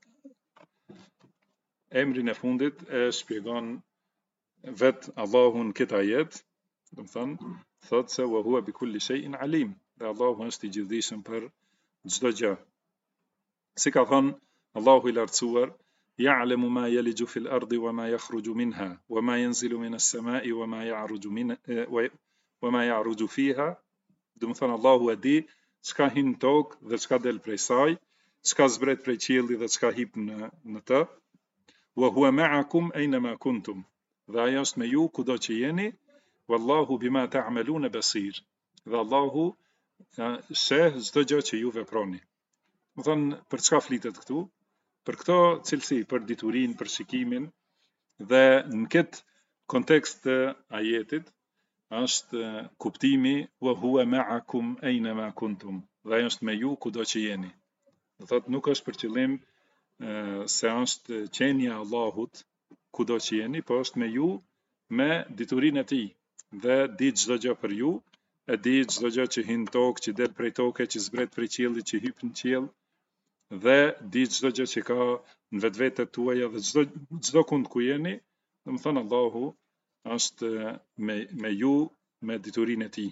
emrin e fundit e shpjegon vet Allahun këtë ajet. Do të thonë thotë se wa huwa bi kulli shay'in alim. Dhe Allahu është i gjithdijshëm për çdo gjë. Si ka thënë Allahu i lartësuar, ya'lamu ma yaliju fil ardi wa ma yakhruju minha wa ma yanzilu minas samai wa ma ya'ruju minha wa ma ya'ruju fiha. Do të thonë Allahu e di çka hyn në tokë dhe çka del prej saj, çka zbret prej qiellit dhe çka hip në të. Wa huwa ma'akum aynama kuntum. Dhe ai është me ju kudo që jeni, wallahu bima ta'malun basir. Dhe Allahu sheh çdo gjë që ju veproni. Do thonë për çka flitet këtu? Për këto cilësi, për diturinë, për shikimin, dhe në këtë kontekst të ajetit është kuptimi wa huwa ma'akum aynama kuntum, dhe ai është me ju kudo që jeni. Do thotë nuk është për qëllim se është qenia e Allahut kudo që jeni, po është me ju me diturinë e tij dhe di çdo gjë për ju, e di çdo gjë që hyn tokë, që del prej toke, që zbret prej qiellit, që hyp në qiell, dhe di çdo gjë që ka në vetvetet tuaja dhe çdo kund ku jeni. Domethënë Allahu është me ju me diturinë e tij.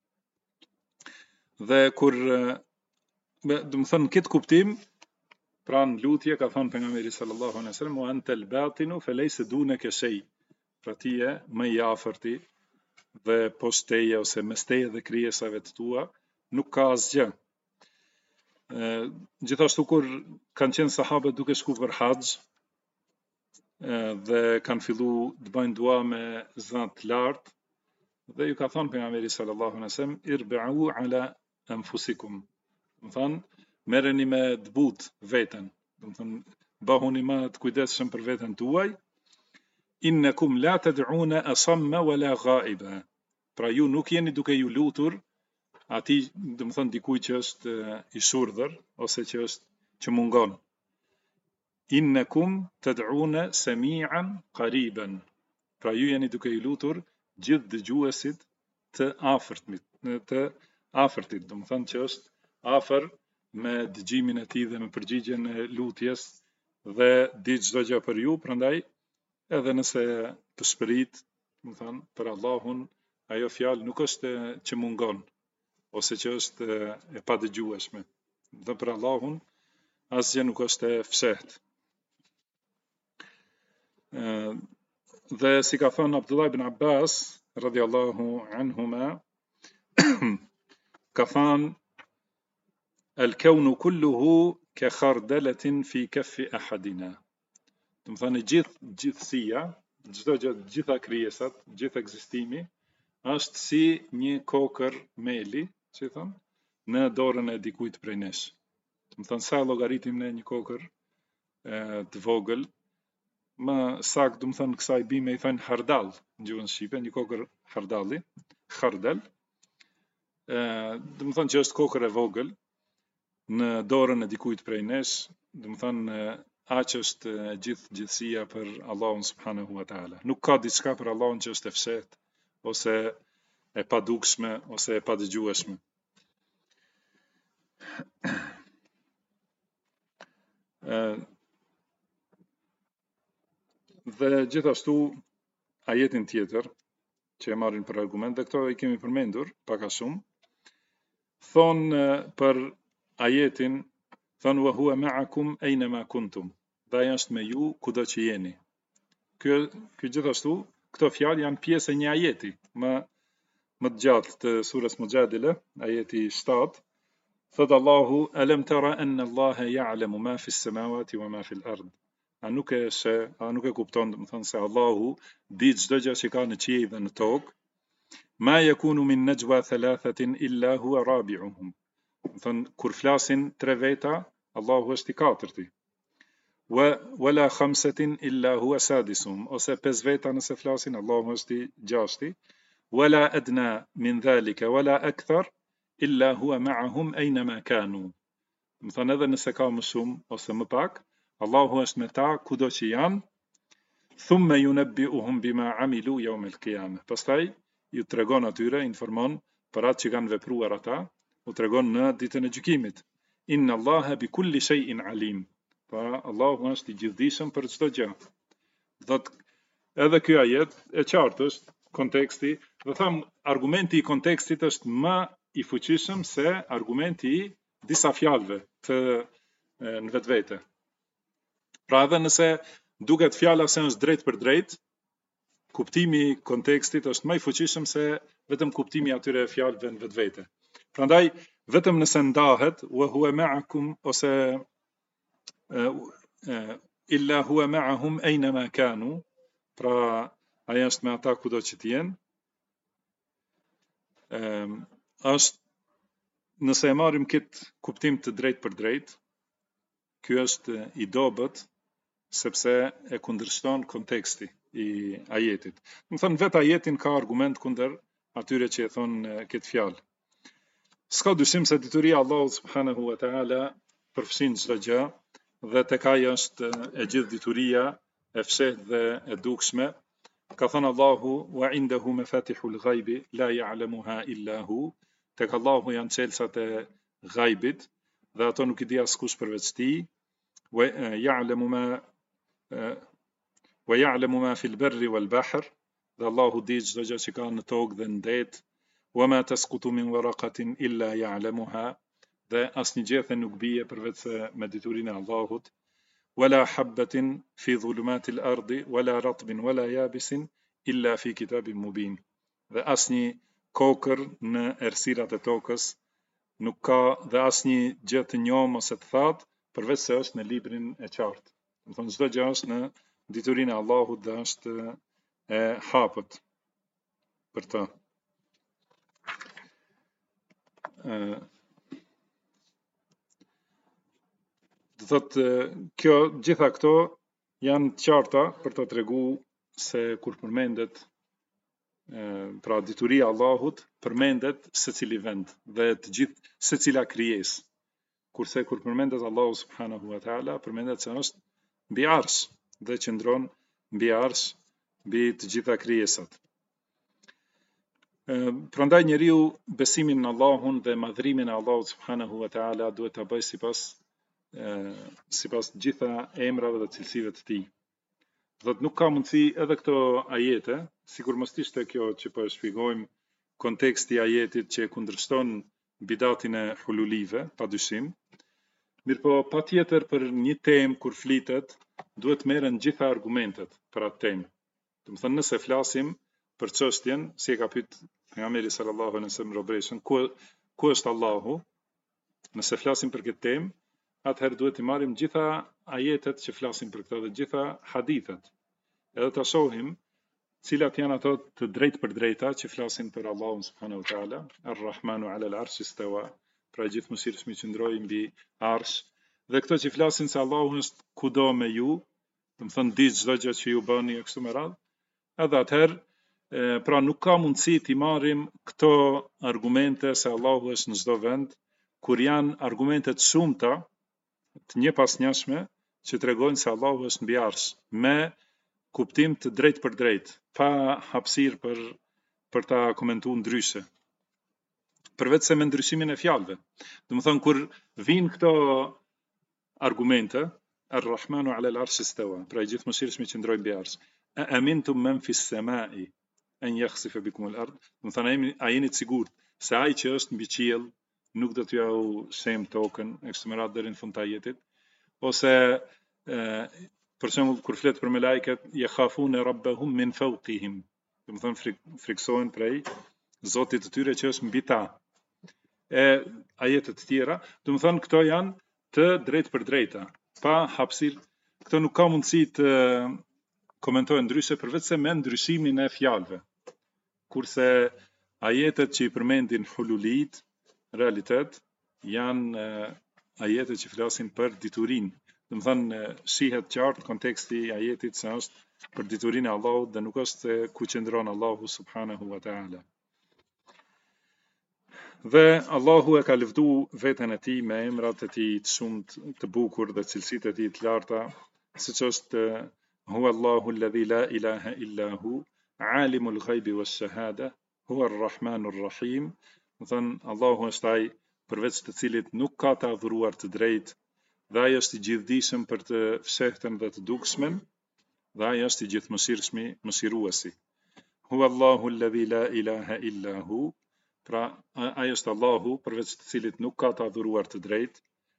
Dhe kur domethënë këtë kuptim, pra në lutje ka thënë pejgamberi sallallahu alaihi wasallam wa antal batinu falaysa dunaka shay. Pra ti je më i afërti dhe posteje ose mes teje dhe krijesave të tua nuk ka asgjë. Gjithashtu kur kanë qenë sahabët duke shku për haxh dhe kanë fillu të bëjnë dua me zot të lartë, dhe ju ka thënë pejgamberi sallallahu alaihi wasallam irbi'u ala anfusikum. Do thonë merreni me dbut veten, do thonë bëhuni më të kujdesshëm për veten tuaj. Innakum la tad'una asamma wala ghaiba. Pra ju nuk jeni duke ju lutur atij, do të thonë dikujt që është i shurdhër ose që mungon. Innakum tad'una sami'an qariban. Pra ju jeni duke ju lutur gjithë dëgjuesit të afërtit, do të thonë që është afër me dëgjimin e tij dhe me përgjigjen e lutjes dhe di çdo gjë për ju, prandaj edhe nëse të shpërit, do të thonë për Allahun ajo fjalë nuk është që mungon ose që është e padëgjueshme. Dhe për Allahun asgjë nuk është e fshehtë. Dhe si ka thënë Abdullah ibn Abbas radhiyallahu anhuma, ka thënë al-kaunu kulluhu ka khardalatin fi kaffi ahadina. Do të thonë gjithësia, çdo gjë, gjitha krijesat, gjithë ekzistimi është si një kokër meli, si thon, në dorën e dikujt prej nesh. Do të thonë sa llogaritim ne një kokër të vogël, më saktë do të thonë kësaj bime i thon hardall në gjuhën shqipe, një kokër hardalli, khardal. Do të thonë që është kokër e vogël në dorën e dikujt prej nesh, do të thonë aq është gjithësia për Allahun subhanahu wa taala. Nuk ka diçka për Allahun që është e fshehtë ose e padukshme ose e padëgjueshme. Dhe gjithashtu ajetin tjetër që e marrin për argument, dhe këto i kemi përmendur pak a shumë, thonë për ajetin, thonë wa huwa ma'akum aynama kuntum, dhe ai është me ju kudo që jeni. Ky gjithashtu, këto fjalë janë pjesë e një ajeti më të gjatë të surës Mujadila, ajeti 7. Thot Allahu alam tara anna Allaha ya'lamu ma fi as-samawati wa ma fi al-ard. A nuk e kupton, do të thonë se Allahu di çdo gjë që ka në qiell dhe në tokë. Ma yakunu min najwa thalathatin illa huwa rabi'uhum. Do thonë kur flasin 3 veta, Allahu është i katërti. Wala khamsatin illa huwa sadisuhum. Ose 5 veta nëse flasin, Allahu është i gjashti. Wala adna min dhalika wala akthar illa huwa ma'ahum aynama kanu. Do thonë edhe nëse ka më shumë ose më pak, Allahu është me ta kudo që janë. Thumma yunabbi'uhum bima 'amilu yawm al-qiyamah. Pastaj ju tregon atyre, informon për atë që kanë vepruar ata, u tregon në ditën e gjykimit. Inna Allaha bi kulli shay'in alim. Pa Allahu është i gjithdijshëm për çdo gjë. Thot edhe ky ajet e qartë është konteksti, do them argumenti i kontekstit është më i fuqishëm se argumenti i disa fjalëve të në vetvete. Pra edhe nëse duket fjala se është drejt për drejt, kuptimi i kontekstit është më i fuqishëm se vetëm kuptimi i atyre fjalëve në vetvete. Prandaj vetëm nëse ndahet wa huwa ma'akum ose illa huwa ma'ahum aynama kanu, pra ai është me ata kudo që të jenë, është nëse e marrim këtë kuptim të drejtë për drejtë, ky është i dobët sepse e kundërshton konteksti i ajetit. Do të thonë vetë ajetin ka argument kundër atyre që e thonë këtë fjalë. S'ka dyshim se dituria e Allahut subhanahu wa taala përfshin çdo gjë dhe tek ai është e gjithë dituria e fshehtë dhe e dukshme. Ka thënë Allahu wa indahu mafatihul ghaibi la ya'lamuha illa hu. Tek Allahu janë çelësat e ghaibit dhe ato nuk i di askush përveç tij. Wa ya'lamu ma fil barri wal bahr. Dhe Allahu di çdo gjë që ka në tokë dhe në det. Wa ma tasqutu min waraqatin illa ya'lamuha. Dhe asnjë gjë nuk bie përveç me diturinë e Allahut. Wala habbatin fi dhulumatil ardi wala ratbin wala yabisin illa fi kitabin mubin. Dhe asnjë kokër në errësirat e tokës nuk ka dhe asnjë gjë të njomë ose të thatë përveç se është në librin e qartë. Do të thonë çdo gjë është në diturinë e Allahut dhe është e hapët për të. Do thotë kjo gjitha këto janë të qarta për të treguar se kur përmendet pra dituria e Allahut përmendet secili vend dhe të gjithë secila krijesë. Kurse kur përmendet Allahu subhanahu wa taala përmendet se është mbi arsh dhe qëndron mbi arsh mbi të gjitha krijesat. Prandaj njeriu besimin në Allahun dhe madhrimin e Allahut subhanahu wa taala duhet ta bëjë sipas gjitha emrave dhe cilësive të tij. Do të nuk ka mundësi edhe këto ajete, sikur mos ishte kjo që po e shpjegojmë konteksti i ajetit që kundërshton bidatin e hululive, padyshim. Mirëpo patjetër për një temë kur flitet, duhet merren gjitha argumentet për atë temë. Do të thënë nëse flasim për çështjen, si e ka pyet pejgamberi sallallahu alaihi wasallam robëreshën, ku është Allahu? Nëse flasim për këtë temë, atëherë duhet të marrim gjitha ajetet që flasin për këtë dhe gjitha hadithet. Edhe ta shohim cilat janë ato të drejtë për drejta që flasin për Allahun subhanahu wa taala, Ar-Rahmanu 'ala al-'arshi istawa, pra gjithë mëshirshmi që ndroi mbi arsh, dhe këto që flasin se Allahu është kudo me ju, do të thonë di çdo gjë që ju bëni e kështu me radhë. Edhe atëherë pra nuk ka mundësi të marrim këto argumente se Allahu është në çdo vend, kur janë argumente të shumta, të njëpasnjëshme, që tregojnë se Allahu është mbi arsh, me kuptim të drejtë për drejtë, pa hapësirë për ta komentuar ndryshe. Përveç se me ndryshimin e fjalëve. Do të thonë kur vijnë këto argumente, Ar-Rahmanu 'ala al-'arshi istawa, pra i gjithë mëshirshmi që ndroi mbi arsh. A amintum man fi as-sama'i an yakhsifa bikum al-ard? Do të thonë a jeni të sigurt se ai që është mbi qiell nuk do t'ju shem tokën e kështu me radhë deri në fund të ajetit, ose për shembull kur flet për me lajket yakhafuna rabbahum min fawqihim, do të thonë friksohen prej Zotit të tyre që është mbi ta. E ajetet të tjera, do të thonë këto janë të drejtë për drejta, pa hapësirë. Këto nuk ka mundësi të komentojnë ndryshe përveç se me ndryshimin e fjalëve. Kurse ajetet që i përmendin hululit, realitet, janë ajetet që flasin për diturinë. Do të thonë shihet qartë konteksti i ajetit se është për diturinë e Allahut dhe nuk është se ku qëndron Allahu subhanahu wa taala. Dhe Allahu e ka lëvdu veten e tij me emrat e tij të shumt, të bukur dhe cilësitë e tij të larta, siç është huwa Allahu alladhi la ilaha illa hu, alimul ghaibi wash-shahada, huwa ar-rahmanur rahim. Do thënë Allahu është ai përveç të cilit nuk ka të adhuruar të drejtë, dhe ai është i gjithdijshëm për të fshehtën dhe të dukshmen, dhe ai është i gjithëmëshirshmi, mëshiruesi. Huwa Allahu alladhi la ilaha illa hu, pra ai është Allahu përveç të cilit nuk ka të adhuruar të drejtë.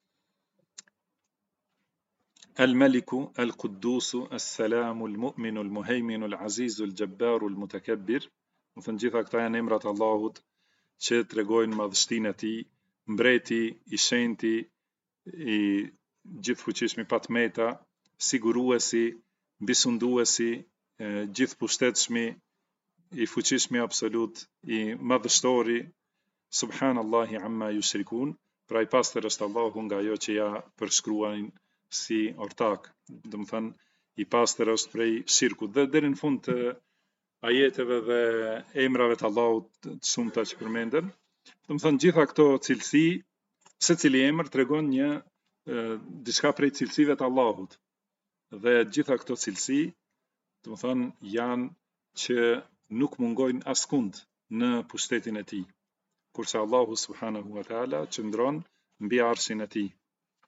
Al-Maliku, Al-Quddusu, As-Salamu, Al-Mu'minu, Al-Muhaiminu, Al-Azizu, Al-Jabbaru, Al-Mutakabbir. Do thënë gjitha këta janë emrat Allahut që tregojnë madhështinë e tij, mbreti, i shenjti, i gjithfuqishmi patmeta, siguruesi, bisunduesi, gjithpushtetshmi, i fuqishmi absolut, i madhështori, subhanallahi amma yushrikun, pra i pastër është Allahu nga ajo që ja përshkruajnë si ortak. Do të thënë i pastër është prej shirkut. Dhe deri në fund të ajeteve dhe emrave të Allahut të shumta që përmenden, do të thënë gjitha këto cilësi, secili emër tregon një diçka prej cilësive të Allahut. Dhe gjitha këto cilësi, do të thënë janë që nuk mungojnë askund në pushtetin e tij. Kurse Allahu subhanahu wa taala qëndron mbi arshin e tij.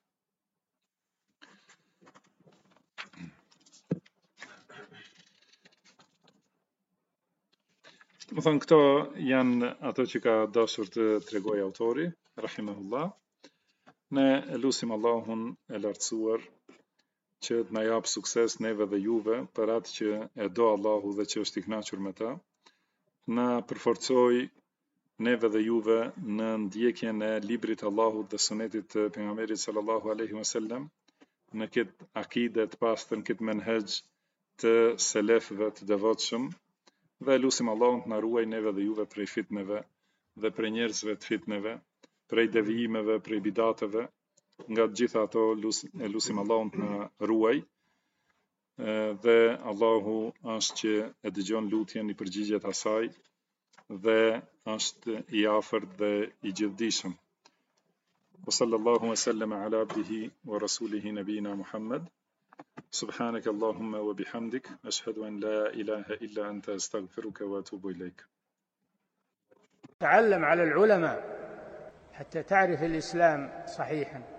Më thënë këto janë ato që ka dashur të tregoj autori, rahimahullah. Ne lutim Allahun e lartësuar që të na jap sukses neve dhe juve për atë që e do Allahu dhe që është i kënaqur me ta. Na përforcoj neve dhe juve në ndjekjen e librit të Allahut dhe sunetit të pejgamberit sallallahu alaihi wasallam, në këtë akide të pastër, në këtë menhej të selefëve të devotshëm, dhe lutim Allahun të na ruaj neve dhe juve prej fitneve dhe prej njerëzve të fitneve, prej devijimeve, prej bidateve, nga të gjitha ato lutim Allahun të na ruaj. Dhe Allahu është që e dëgjon lutjen, i përgjigjet asaj dhe është i afërt dhe i gjithdijshëm. Wa sallallahu wa sallama ala abdihi wa rasulihi nabina Muhammad. سبحانك اللهم وبحمدك أشهد أن لا إله إلا أنت أستغفرك وأتوب إليك. تعلم على العلماء حتى تعرف الإسلام صحيحا.